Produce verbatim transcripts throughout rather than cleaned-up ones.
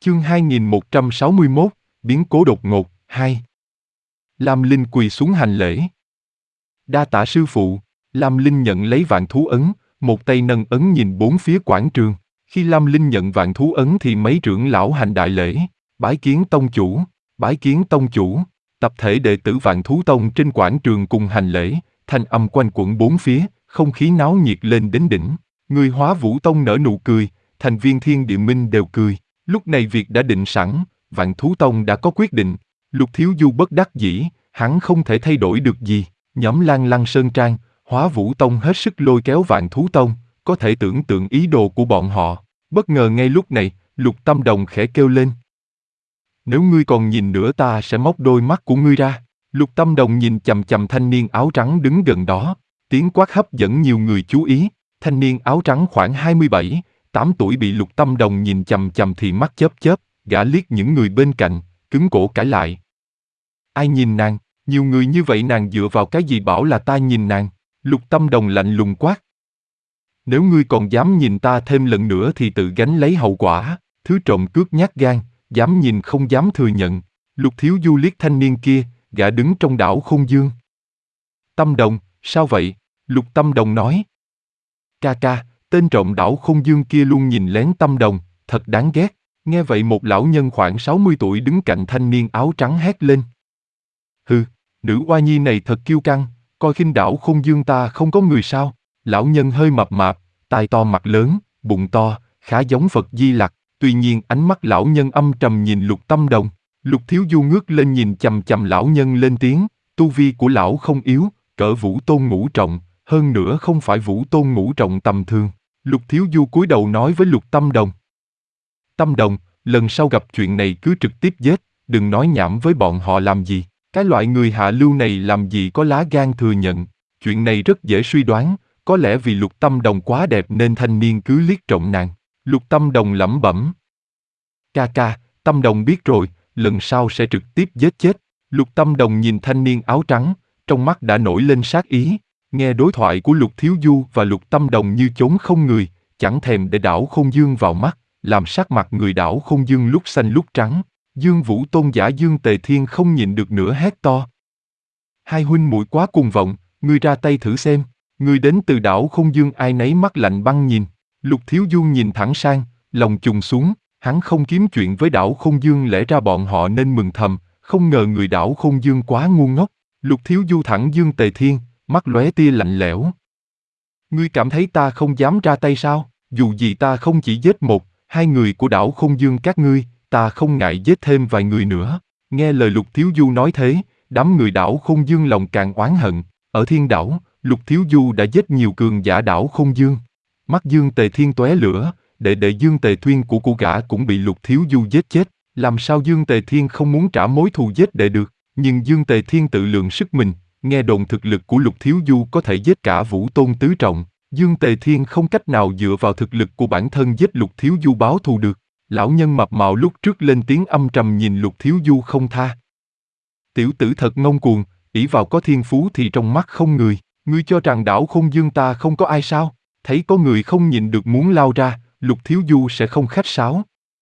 Chương hai nghìn một trăm sáu mươi mốt, biến cố đột ngột, hai. Lam Linh quỳ xuống hành lễ. Đa tạ sư phụ. Lam Linh nhận lấy vạn thú ấn, một tay nâng ấn nhìn bốn phía quảng trường. Khi Lam Linh nhận vạn thú ấn thì mấy trưởng lão hành đại lễ, bái kiến tông chủ, bái kiến tông chủ. Tập thể đệ tử vạn thú tông trên quảng trường cùng hành lễ, thanh âm quanh quẩn bốn phía, không khí náo nhiệt lên đến đỉnh. Người Hóa Vũ Tông nở nụ cười, thành viên Thiên Địa Minh đều cười. Lúc này việc đã định sẵn, Vạn Thú Tông đã có quyết định. Lục Thiếu Du bất đắc dĩ, hắn không thể thay đổi được gì. Nhóm Lan Lăng Sơn Trang, Hóa Vũ Tông hết sức lôi kéo Vạn Thú Tông, có thể tưởng tượng ý đồ của bọn họ. Bất ngờ ngay lúc này, Lục Tâm Đồng khẽ kêu lên. Nếu ngươi còn nhìn nữa ta sẽ móc đôi mắt của ngươi ra. Lục Tâm Đồng nhìn chằm chằm thanh niên áo trắng đứng gần đó. Tiếng quát hấp dẫn nhiều người chú ý. Thanh niên áo trắng khoảng hai mươi bảy, tám tuổi bị Lục Tâm Đồng nhìn chằm chằm thì mắt chớp chớp, gã liếc những người bên cạnh, cứng cổ cãi lại. Ai nhìn nàng? Nhiều người như vậy nàng dựa vào cái gì bảo là ta nhìn nàng? Lục Tâm Đồng lạnh lùng quát. Nếu ngươi còn dám nhìn ta thêm lần nữa thì tự gánh lấy hậu quả. Thứ trộm cướp nhát gan, dám nhìn không dám thừa nhận. Lục Thiếu Du liếc thanh niên kia, gã đứng trong đảo Không Dương. Tâm Đồng, sao vậy? Lục Tâm Đồng nói. Ca ca, tên trộm đảo Không Dương kia luôn nhìn lén Tâm Đồng, thật đáng ghét. Nghe vậy một lão nhân khoảng sáu mươi tuổi đứng cạnh thanh niên áo trắng hét lên. Hừ, nữ oa nhi này thật kiêu căng, coi khinh đảo Không Dương ta không có người sao? Lão nhân hơi mập mạp, tai to mặt lớn, bụng to, khá giống Phật Di Lặc. Tuy nhiên ánh mắt lão nhân âm trầm nhìn Lục Tâm Đồng. Lục Thiếu Du ngước lên nhìn chằm chằm lão nhân lên tiếng. Tu vi của lão không yếu, cỡ Vũ Tôn ngũ trọng, hơn nữa không phải Vũ Tôn ngũ trọng tầm thường. Lục Thiếu Du cúi đầu nói với Lục Tâm Đồng. Tâm Đồng, lần sau gặp chuyện này cứ trực tiếp giết, đừng nói nhảm với bọn họ làm gì. Cái loại người hạ lưu này làm gì có lá gan thừa nhận. Chuyện này rất dễ suy đoán, có lẽ vì Lục Tâm Đồng quá đẹp nên thanh niên cứ liếc trộm nàng. Lục Tâm Đồng lẩm bẩm. Ca ca, Tâm Đồng biết rồi, lần sau sẽ trực tiếp giết chết. Lục Tâm Đồng nhìn thanh niên áo trắng, trong mắt đã nổi lên sát ý. Nghe đối thoại của Lục Thiếu Du và Lục Tâm Đồng như chốn không người, chẳng thèm để đảo Không Dương vào mắt, làm sắc mặt người đảo Không Dương lúc xanh lúc trắng. Dương Vũ Tôn giả Dương Tề Thiên không nhịn được nữa hét to. Hai huynh muội quá cuồng vọng, ngươi ra tay thử xem. Ngươi đến từ đảo Không Dương ai nấy mắt lạnh băng nhìn. Lục Thiếu Du nhìn thẳng sang, lòng trùng xuống, hắn không kiếm chuyện với đảo Không Dương lẽ ra bọn họ nên mừng thầm, không ngờ người đảo Không Dương quá ngu ngốc. Lục Thiếu Du thẳng Dương Tề Thiên, mắt lóe tia lạnh lẽo. Ngươi cảm thấy ta không dám ra tay sao? Dù gì ta không chỉ giết một, hai người của đảo Không Dương các ngươi, ta không ngại giết thêm vài người nữa. Nghe lời Lục Thiếu Du nói thế, đám người đảo Không Dương lòng càng oán hận. Ở Thiên Đảo, Lục Thiếu Du đã giết nhiều cường giả đảo Không Dương. Mắt Dương Tề Thiên tóe lửa, đệ đệ Dương Tề Thuyên của của gã cũng bị Lục Thiếu Du giết chết. Làm sao Dương Tề Thiên không muốn trả mối thù giết đệ được? Nhưng Dương Tề Thiên tự lượng sức mình, nghe đồn thực lực của Lục Thiếu Du có thể giết cả Vũ Tôn tứ trọng. Dương Tề Thiên không cách nào dựa vào thực lực của bản thân giết Lục Thiếu Du báo thù được. Lão nhân mập mạo lúc trước lên tiếng âm trầm nhìn Lục Thiếu Du không tha. Tiểu tử thật ngông cuồng, ỷ vào có thiên phú thì trong mắt không người. Ngươi cho rằng đảo Không Dương ta không có ai sao? Thấy có người không nhịn được muốn lao ra, Lục Thiếu Du sẽ không khách sáo.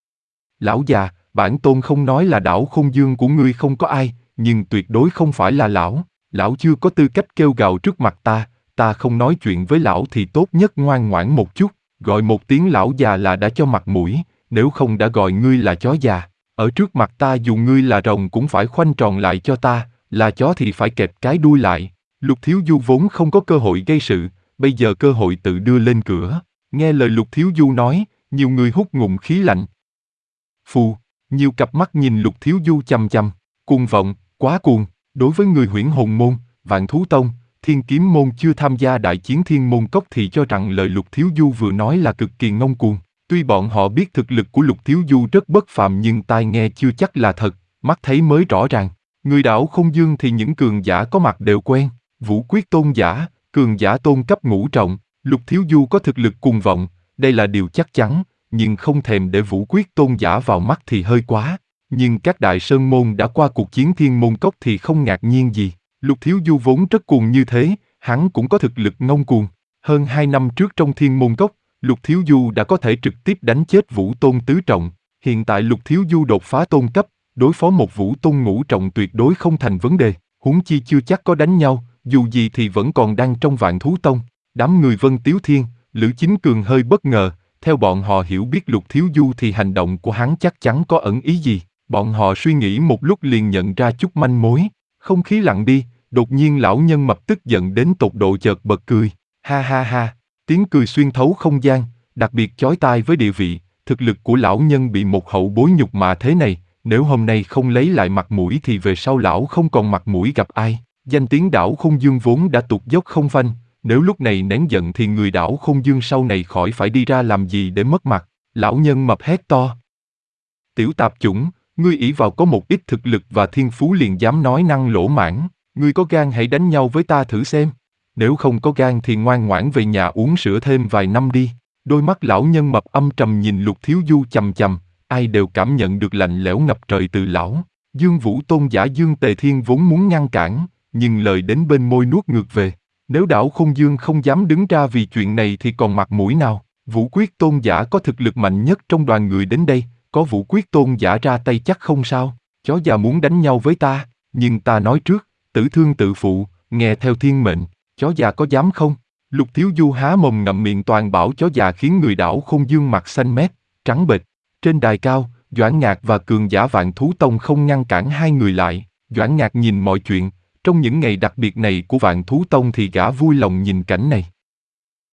Lão già, bản tôn không nói là đảo Không Dương của ngươi không có ai, nhưng tuyệt đối không phải là lão. Lão chưa có tư cách kêu gào trước mặt ta, ta không nói chuyện với lão thì tốt nhất ngoan ngoãn một chút, gọi một tiếng lão già là đã cho mặt mũi, nếu không đã gọi ngươi là chó già. Ở trước mặt ta dù ngươi là rồng cũng phải khoanh tròn lại cho ta, là chó thì phải kẹp cái đuôi lại. Lục Thiếu Du vốn không có cơ hội gây sự, bây giờ cơ hội tự đưa lên cửa. Nghe lời Lục Thiếu Du nói, nhiều người hút ngụm khí lạnh. Phù, nhiều cặp mắt nhìn Lục Thiếu Du chằm chằm, cuồng vọng, quá cuồng. Đối với người Huyễn Hồn Môn, Vạn Thú Tông, Thiên Kiếm Môn chưa tham gia đại chiến Thiên Môn Cốc thì cho rằng lời Lục Thiếu Du vừa nói là cực kỳ ngông cuồng. Tuy bọn họ biết thực lực của Lục Thiếu Du rất bất phàm nhưng tai nghe chưa chắc là thật, mắt thấy mới rõ ràng. Người đảo Không Dương thì những cường giả có mặt đều quen. Vũ Quyết Tôn giả, cường giả tôn cấp ngũ trọng, Lục Thiếu Du có thực lực cuồng vọng, đây là điều chắc chắn, nhưng không thèm để Vũ Quyết Tôn giả vào mắt thì hơi quá. Nhưng các đại sơn môn đã qua cuộc chiến Thiên Môn Cốc thì không ngạc nhiên gì. Lục Thiếu Du vốn rất cuồng như thế, hắn cũng có thực lực ngông cuồng. Hơn hai năm trước trong Thiên Môn Cốc, Lục Thiếu Du đã có thể trực tiếp đánh chết Vũ Tôn tứ trọng. Hiện tại Lục Thiếu Du đột phá tôn cấp, đối phó một vũ tôn ngũ trọng tuyệt đối không thành vấn đề, huống chi chưa chắc có đánh nhau, dù gì thì vẫn còn đang trong Vạn Thú Tông. Đám người Vân Tiếu Thiên, Lữ Chính Cường hơi bất ngờ, theo bọn họ hiểu biết Lục Thiếu Du thì hành động của hắn chắc chắn có ẩn ý gì. Bọn họ suy nghĩ một lúc liền nhận ra chút manh mối. Không khí lặng đi, đột nhiên lão nhân mập tức giận đến tột độ chợt bật cười. Ha ha ha, tiếng cười xuyên thấu không gian, đặc biệt chói tai với địa vị, thực lực của lão nhân bị một hậu bối nhục mạ thế này, nếu hôm nay không lấy lại mặt mũi thì về sau lão không còn mặt mũi gặp ai. Danh tiếng Đảo Không Dương vốn đã tụt dốc không phanh, nếu lúc này nén giận thì người Đảo Không Dương sau này khỏi phải đi ra làm gì để mất mặt. Lão nhân mập hét to. Tiểu tạp chủng, ngươi ỷ vào có một ít thực lực và thiên phú liền dám nói năng lỗ mãng, ngươi có gan hãy đánh nhau với ta thử xem. Nếu không có gan thì ngoan ngoãn về nhà uống sữa thêm vài năm đi. Đôi mắt lão nhân mập âm trầm nhìn Lục Thiếu Du chằm chằm, ai đều cảm nhận được lạnh lẽo ngập trời từ lão. Dương Vũ Tôn giả Dương Tề Thiên vốn muốn ngăn cản, nhưng lời đến bên môi nuốt ngược về. Nếu Đảo Không Dương không dám đứng ra vì chuyện này thì còn mặt mũi nào? Vũ Quyết Tôn giả có thực lực mạnh nhất trong đoàn người đến đây, có Vũ Quyết Tôn giả ra tay chắc không sao. Chó già muốn đánh nhau với ta, nhưng ta nói trước, tử thương tự phụ, nghe theo thiên mệnh, chó già có dám không? Lục Thiếu Du há mồm ngậm miệng toàn bảo chó già khiến người Đảo Không Dương mặt xanh mét, trắng bệch. Trên đài cao, Doãn Ngạc và cường giả Vạn Thú Tông không ngăn cản hai người lại. Doãn Ngạc nhìn mọi chuyện, trong những ngày đặc biệt này của Vạn Thú Tông thì gã vui lòng nhìn cảnh này.